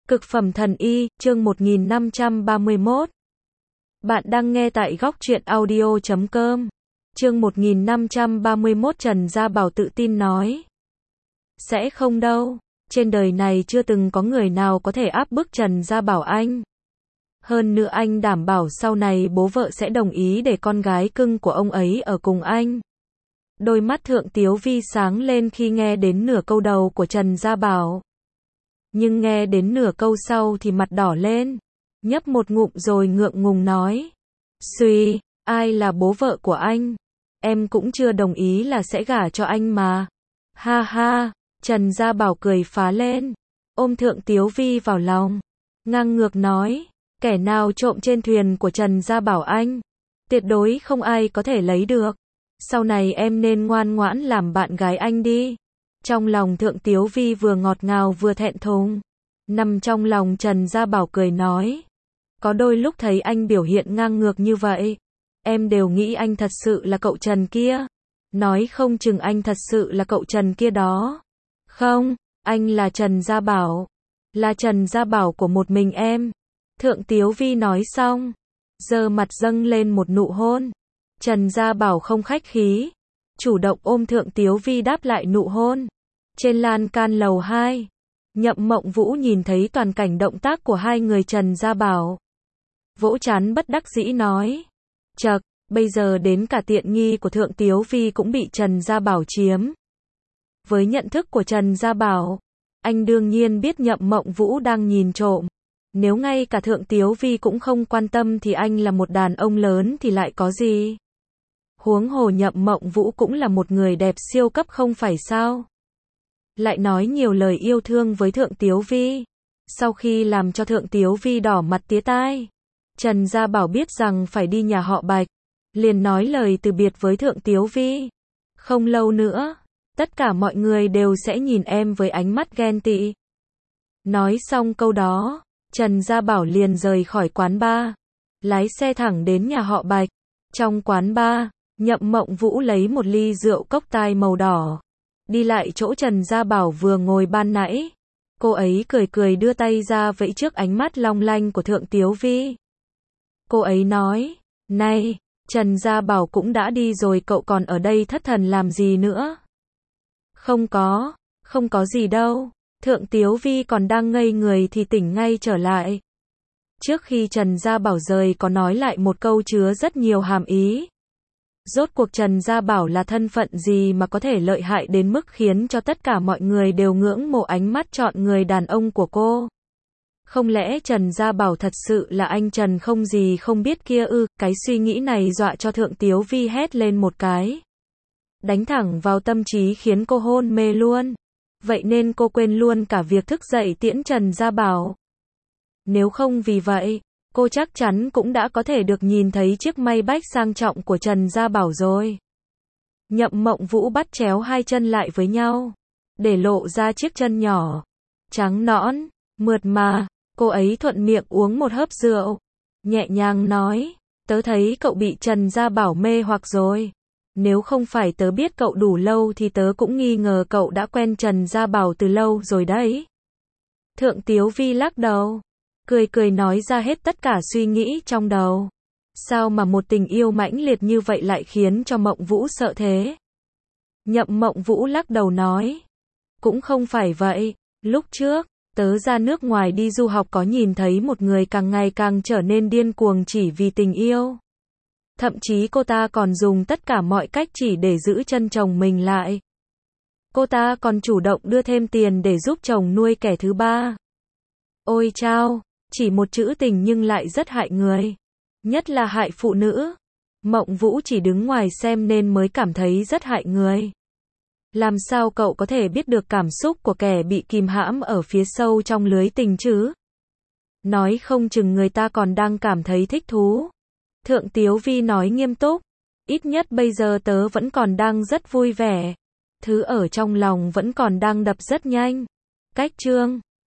Cực phẩm thần y, chương 1531. Bạn đang nghe tại góc truyện audio.com. Chương 1531 Trần Gia Bảo tự tin nói. Sẽ không đâu, trên đời này chưa từng có người nào có thể áp bức Trần Gia Bảo anh. Hơn nữa anh đảm bảo sau này bố vợ sẽ đồng ý để con gái cưng của ông ấy ở cùng anh. Đôi mắt Thượng Tiếu Vi sáng lên khi nghe đến nửa câu đầu của Trần Gia Bảo. Nhưng nghe đến nửa câu sau thì mặt đỏ lên, nhấp một ngụm rồi ngượng ngùng nói. Suy, ai là bố vợ của anh? Em cũng chưa đồng ý là sẽ gả cho anh mà. Ha ha, Trần Gia Bảo cười phá lên, ôm Thượng Tiếu Vi vào lòng, ngang ngược nói, kẻ nào trộm trên thuyền của Trần Gia Bảo anh, tuyệt đối không ai có thể lấy được. Sau này em nên ngoan ngoãn làm bạn gái anh đi. Trong lòng Thượng Tiếu Vi vừa ngọt ngào vừa thẹn thùng. Nằm trong lòng Trần Gia Bảo cười nói. Có đôi lúc thấy anh biểu hiện ngang ngược như vậy, em đều nghĩ anh thật sự là cậu Trần kia. Nói không chừng anh thật sự là cậu Trần kia đó. Không, anh là Trần Gia Bảo. Là Trần Gia Bảo của một mình em. Thượng Tiếu Vi nói xong, giơ mặt dâng lên một nụ hôn. Trần Gia Bảo không khách khí, chủ động ôm Thượng Tiếu Vi đáp lại nụ hôn. Trên lan can lầu 2, Nhậm Mộng Vũ nhìn thấy toàn cảnh động tác của hai người Trần Gia Bảo. Vỗ trán bất đắc dĩ nói. Chậc, bây giờ đến cả tiện nghi của Thượng Tiếu Vi cũng bị Trần Gia Bảo chiếm. Với nhận thức của Trần Gia Bảo, anh đương nhiên biết Nhậm Mộng Vũ đang nhìn trộm. Nếu ngay cả Thượng Tiếu Vi cũng không quan tâm thì anh là một đàn ông lớn thì lại có gì? Huống hồ Nhậm Mộng Vũ cũng là một người đẹp siêu cấp không phải sao? Lại nói nhiều lời yêu thương với Thượng Tiếu Vi. Sau khi làm cho Thượng Tiếu Vi đỏ mặt tía tai, Trần Gia Bảo biết rằng phải đi nhà họ Bạch, liền nói lời từ biệt với Thượng Tiếu Vi. Không lâu nữa, tất cả mọi người đều sẽ nhìn em với ánh mắt ghen tị. Nói xong câu đó, Trần Gia Bảo liền rời khỏi quán bar, lái xe thẳng đến nhà họ Bạch. Trong quán bar, Nhậm Mộng Vũ lấy một ly rượu cốc tai màu đỏ, đi lại chỗ Trần Gia Bảo vừa ngồi ban nãy. Cô ấy cười cười đưa tay ra vẫy trước ánh mắt long lanh của Thượng Tiếu Vi. Cô ấy nói, này, Trần Gia Bảo cũng đã đi rồi cậu còn ở đây thất thần làm gì nữa? Không có gì đâu. Thượng Tiếu Vi còn đang ngây người thì tỉnh ngay trở lại. Trước khi Trần Gia Bảo rời có nói lại một câu chứa rất nhiều hàm ý. Rốt cuộc Trần Gia Bảo là thân phận gì mà có thể lợi hại đến mức khiến cho tất cả mọi người đều ngưỡng mộ ánh mắt chọn người đàn ông của cô? Không lẽ Trần Gia Bảo thật sự là anh Trần không gì không biết kia ư? Cái suy nghĩ này dọa cho Thượng Tiếu Vi hét lên một cái. Đánh thẳng vào tâm trí khiến cô hôn mê luôn. Vậy nên cô quên luôn cả việc thức dậy tiễn Trần Gia Bảo. Nếu không vì vậy, cô chắc chắn cũng đã có thể được nhìn thấy chiếc Maybach sang trọng của Trần Gia Bảo rồi. Nhậm Mộng Vũ bắt chéo hai chân lại với nhau, để lộ ra chiếc chân nhỏ, trắng nõn, mượt mà. Cô ấy thuận miệng uống một hớp rượu, nhẹ nhàng nói, tớ thấy cậu bị Trần Gia Bảo mê hoặc rồi. Nếu không phải tớ biết cậu đủ lâu thì tớ cũng nghi ngờ cậu đã quen Trần Gia Bảo từ lâu rồi đấy. Thượng Tiếu Vi lắc đầu, cười nói ra hết tất cả suy nghĩ trong đầu. Sao mà một tình yêu mãnh liệt như vậy lại khiến cho Mộng Vũ sợ thế? Nhậm Mộng Vũ lắc đầu nói, cũng không phải vậy. Lúc trước, tớ ra nước ngoài đi du học có nhìn thấy một người càng ngày càng trở nên điên cuồng chỉ vì tình yêu. Thậm chí cô ta còn dùng tất cả mọi cách chỉ để giữ chân chồng mình lại. Cô ta còn chủ động đưa thêm tiền để giúp chồng nuôi kẻ thứ ba. Ôi chao, chỉ một chữ tình nhưng lại rất hại người. Nhất là hại phụ nữ. Mộng Vũ chỉ đứng ngoài xem nên mới cảm thấy rất hại người. Làm sao cậu có thể biết được cảm xúc của kẻ bị kìm hãm ở phía sâu trong lưới tình chứ? Nói không chừng người ta còn đang cảm thấy thích thú. Thượng Tiếu Vi nói nghiêm túc, ít nhất bây giờ tớ vẫn còn đang rất vui vẻ. Thứ ở trong lòng vẫn còn đang đập rất nhanh. Cách chương